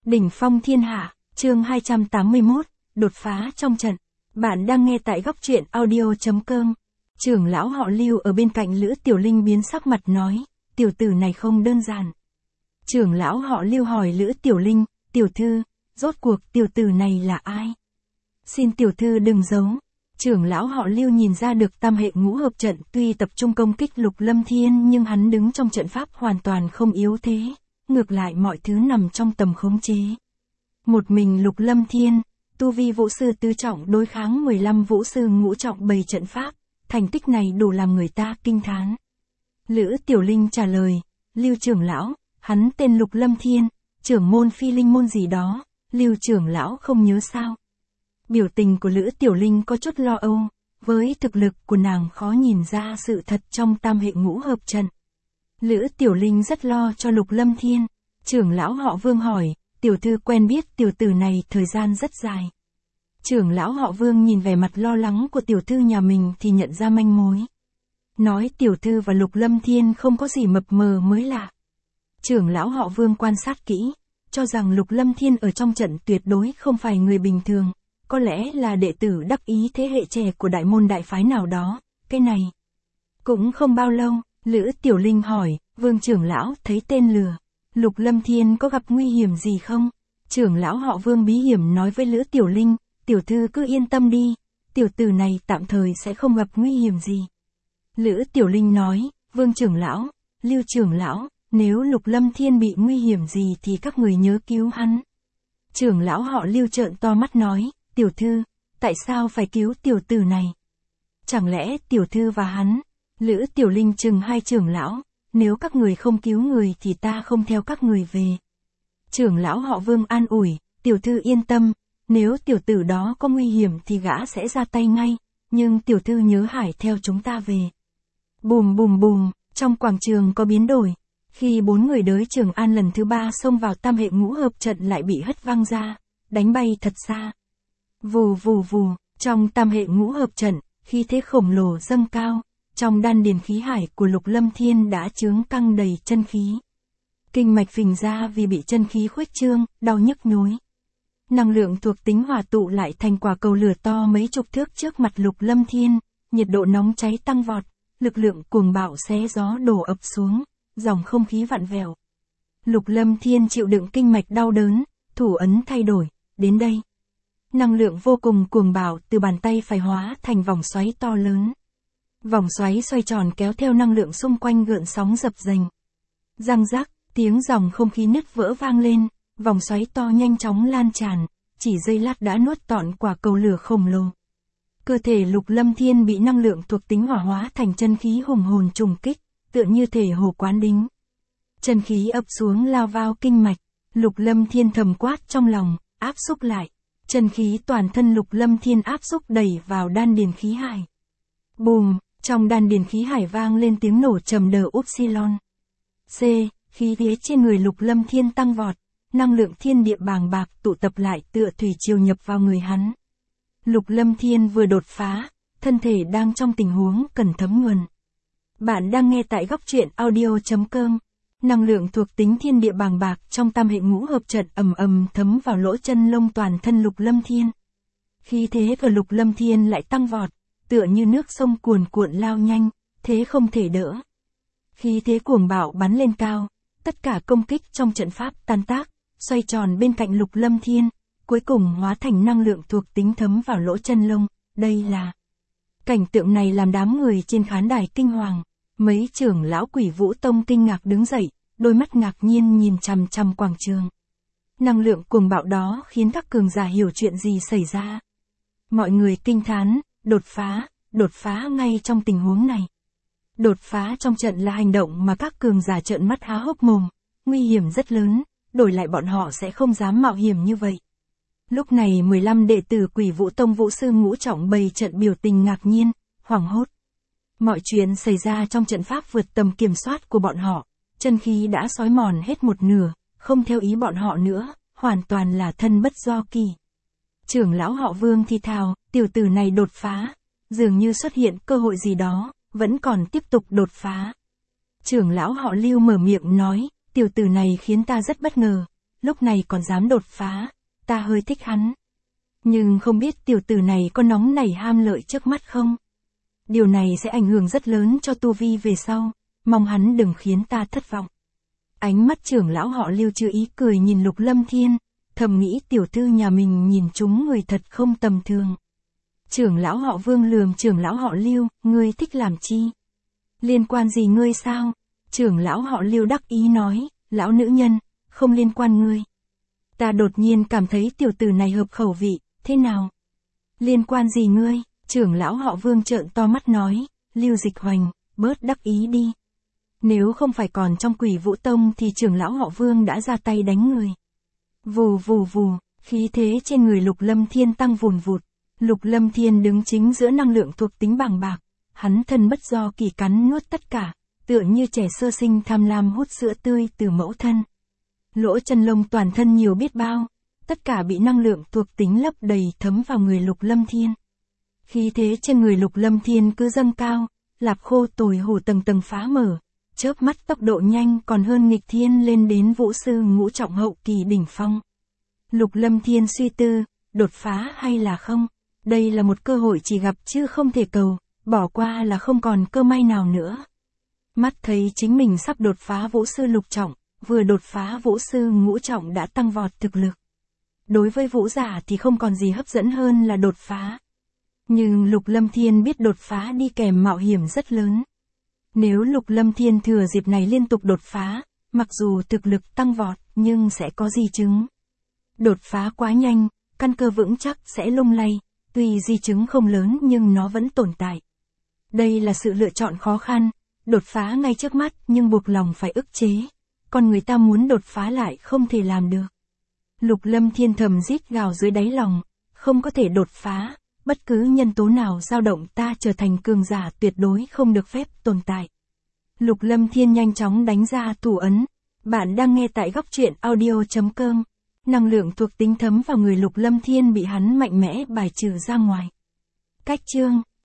Đỉnh phong thiên hạ, chương 281, đột phá trong trận. Bạn đang nghe tại góc truyện audio.com. Trưởng lão họ Lưu ở bên cạnh Lữ Tiểu Linh biến sắc mặt nói, tiểu tử này không đơn giản. Trưởng lão họ Lưu hỏi Lữ Tiểu Linh, tiểu thư, rốt cuộc tiểu tử này là ai? Xin tiểu thư đừng giấu. Trưởng lão họ Lưu nhìn ra được tam hệ ngũ hợp trận tuy tập trung công kích Lục Lâm Thiên nhưng hắn đứng trong trận pháp hoàn toàn không yếu thế, ngược lại mọi thứ nằm trong tầm khống chế. Một mình Lục Lâm Thiên, tu vi vũ sư tứ trọng đối kháng 15 vũ sư ngũ trọng bày trận pháp, thành tích này đủ làm người ta kinh thán. Lữ Tiểu Linh trả lời, Lưu trưởng lão, hắn tên Lục Lâm Thiên, trưởng môn Phi Linh môn gì đó, Lưu trưởng lão không nhớ sao? Biểu tình của Lữ Tiểu Linh có chút lo âu, với thực lực của nàng khó nhìn ra sự thật trong tam hệ ngũ hợp trận. Lữ Tiểu Linh rất lo cho Lục Lâm Thiên. Trưởng lão họ Vương hỏi, tiểu thư quen biết tiểu tử này thời gian rất dài. Trưởng lão họ Vương nhìn vẻ mặt lo lắng của tiểu thư nhà mình thì nhận ra manh mối. Nói tiểu thư và Lục Lâm Thiên không có gì mập mờ mới lạ. Trưởng lão họ Vương quan sát kỹ, cho rằng Lục Lâm Thiên ở trong trận tuyệt đối không phải người bình thường, có lẽ là đệ tử đắc ý thế hệ trẻ của đại môn đại phái nào đó. Cái này cũng không bao lâu, Lữ Tiểu Linh hỏi, Vương trưởng lão thấy tên lừa, Lục Lâm Thiên có gặp nguy hiểm gì không? Trưởng lão họ Vương bí hiểm nói với Lữ Tiểu Linh, tiểu thư cứ yên tâm đi, tiểu tử này tạm thời sẽ không gặp nguy hiểm gì. Lữ Tiểu Linh nói, Vương trưởng lão, Lưu trưởng lão, nếu Lục Lâm Thiên bị nguy hiểm gì thì các người nhớ cứu hắn. Trưởng lão họ Lưu trợn to mắt nói, tiểu thư, tại sao phải cứu tiểu tử này? Chẳng lẽ tiểu thư và hắn? Lữ Tiểu Linh chừng hai trưởng lão, nếu các người không cứu người thì ta không theo các người về. Trưởng lão họ Vương an ủi, tiểu thư yên tâm, nếu tiểu tử đó có nguy hiểm thì gã sẽ ra tay ngay, nhưng tiểu thư nhớ hải theo chúng ta về. Bùm bùm bùm, trong quảng trường có biến đổi, khi bốn người đới Trường An lần thứ 3 xông vào tam hệ ngũ hợp trận lại bị hất văng ra, đánh bay thật xa. Vù vù vù, trong tam hệ ngũ hợp trận, khí thế khổng lồ dâng cao, trong đan điền khí hải của Lục Lâm Thiên đã chướng căng đầy chân khí. Kinh mạch phình ra vì bị chân khí khuếch trương, đau nhức nhối. Năng lượng thuộc tính hòa tụ lại thành quả cầu lửa to mấy chục thước trước mặt Lục Lâm Thiên, nhiệt độ nóng cháy tăng vọt, lực lượng cuồng bạo xé gió đổ ập xuống, dòng không khí vặn vẹo. Lục Lâm Thiên chịu đựng kinh mạch đau đớn, thủ ấn thay đổi, đến đây. Năng lượng vô cùng cuồng bạo từ bàn tay phải hóa thành vòng xoáy to lớn. Vòng xoáy xoay tròn kéo theo năng lượng xung quanh gợn sóng dập dềnh. Răng rắc, tiếng dòng không khí nứt vỡ vang lên, vòng xoáy to nhanh chóng lan tràn, chỉ giây lát đã nuốt trọn quả cầu lửa khổng lồ. Cơ thể Lục Lâm Thiên bị năng lượng thuộc tính hỏa hóa thành chân khí hùng hồn trùng kích, tựa như thể hồ quán đính. Chân khí ập xuống lao vào kinh mạch, Lục Lâm Thiên thầm quát trong lòng, áp xúc lại. Chân khí toàn thân Lục Lâm Thiên áp xúc đẩy vào đan điền khí hải. Bùm, trong đan điền khí hải vang lên tiếng nổ trầm đờ upsilon. C, khí thế trên người Lục Lâm Thiên tăng vọt, năng lượng thiên địa bàng bạc tụ tập lại tựa thủy triều nhập vào người hắn. Lục Lâm Thiên vừa đột phá, thân thể đang trong tình huống cần thấm nhuần. Bạn đang nghe tại góc truyện audio.com. Năng lượng thuộc tính thiên địa bàng bạc trong tam hệ ngũ hợp trận ầm ầm thấm vào lỗ chân lông toàn thân Lục Lâm Thiên. Khí thế của Lục Lâm Thiên lại tăng vọt, tựa như nước sông cuồn cuộn lao nhanh, thế không thể đỡ. Khí thế cuồng bạo bắn lên cao, tất cả công kích trong trận pháp tan tác, xoay tròn bên cạnh Lục Lâm Thiên, cuối cùng hóa thành năng lượng thuộc tính thấm vào lỗ chân lông. Đây là cảnh tượng này làm đám người trên khán đài kinh hoàng. Mấy trưởng lão Quỷ Vũ Tông kinh ngạc đứng dậy, đôi mắt ngạc nhiên nhìn chằm chằm quảng trường. Năng lượng cuồng bạo đó khiến các cường giả hiểu chuyện gì xảy ra. Mọi người kinh thán, đột phá ngay trong tình huống này. Đột phá trong trận là hành động mà các cường giả trợn mắt há hốc mồm, nguy hiểm rất lớn, đổi lại bọn họ sẽ không dám mạo hiểm như vậy. Lúc này 15 đệ tử Quỷ Vũ Tông vũ sư ngũ trọng bày trận biểu tình ngạc nhiên, hoảng hốt. Mọi chuyện xảy ra trong trận pháp vượt tầm kiểm soát của bọn họ, chân khí đã xói mòn hết một nửa, không theo ý bọn họ nữa, hoàn toàn là thân bất do kỳ. Trưởng lão họ Vương thì thào, tiểu tử này đột phá, dường như xuất hiện cơ hội gì đó, vẫn còn tiếp tục đột phá. Trưởng lão họ Lưu mở miệng nói, tiểu tử này khiến ta rất bất ngờ, lúc này còn dám đột phá, ta hơi thích hắn. Nhưng không biết tiểu tử này có nóng nảy ham lợi trước mắt không? Điều này sẽ ảnh hưởng rất lớn cho tu vi về sau, mong hắn đừng khiến ta thất vọng. Ánh mắt trưởng lão họ Lưu chứa ý cười nhìn Lục Lâm Thiên, thầm nghĩ tiểu thư nhà mình nhìn chúng người thật không tầm thường. Trưởng lão họ Vương lườm trưởng lão họ Lưu, ngươi thích làm chi? Liên quan gì ngươi sao? Trưởng lão họ Lưu đắc ý nói, lão nữ nhân, không liên quan ngươi. Ta đột nhiên cảm thấy tiểu tử này hợp khẩu vị, thế nào? Liên quan gì ngươi? Trưởng lão họ Vương trợn to mắt nói, Lưu Dịch Hoành, bớt đắc ý đi. Nếu không phải còn trong Quỷ Vũ Tông thì trưởng lão họ Vương đã ra tay đánh người. Vù vù vù, khí thế trên người Lục Lâm Thiên tăng vùn vụt. Lục Lâm Thiên đứng chính giữa năng lượng thuộc tính bàng bạc, hắn thân bất do kỳ cắn nuốt tất cả, tựa như trẻ sơ sinh tham lam hút sữa tươi từ mẫu thân. Lỗ chân lông toàn thân nhiều biết bao, tất cả bị năng lượng thuộc tính lấp đầy thấm vào người Lục Lâm Thiên. Khí thế trên người Lục Lâm Thiên cứ dâng cao, lạp khô tồi hổ tầng tầng phá mở, chớp mắt tốc độ nhanh còn hơn nghịch thiên lên đến vũ sư ngũ trọng hậu kỳ đỉnh phong. Lục Lâm Thiên suy tư, đột phá hay là không? Đây là một cơ hội chỉ gặp chứ không thể cầu, bỏ qua là không còn cơ may nào nữa. Mắt thấy chính mình sắp đột phá vũ sư lục trọng, vừa đột phá vũ sư ngũ trọng đã tăng vọt thực lực. Đối với vũ giả thì không còn gì hấp dẫn hơn là đột phá. Nhưng Lục Lâm Thiên biết đột phá đi kèm mạo hiểm rất lớn. Nếu Lục Lâm Thiên thừa dịp này liên tục đột phá, mặc dù thực lực tăng vọt nhưng sẽ có di chứng. Đột phá quá nhanh, căn cơ vững chắc sẽ lung lay, tuy di chứng không lớn nhưng nó vẫn tồn tại. Đây là sự lựa chọn khó khăn, đột phá ngay trước mắt nhưng buộc lòng phải ức chế, còn người ta muốn đột phá lại không thể làm được. Lục Lâm Thiên thầm rít gào dưới đáy lòng, không có thể đột phá, bất cứ nhân tố nào dao động ta trở thành cường giả tuyệt đối không được phép tồn tại. Lục Lâm Thiên nhanh chóng đánh ra thủ ấn. Bạn đang nghe tại góc truyện audio.com. Năng lượng thuộc tính thấm vào người Lục Lâm Thiên bị hắn mạnh mẽ bài trừ ra ngoài. Cách chương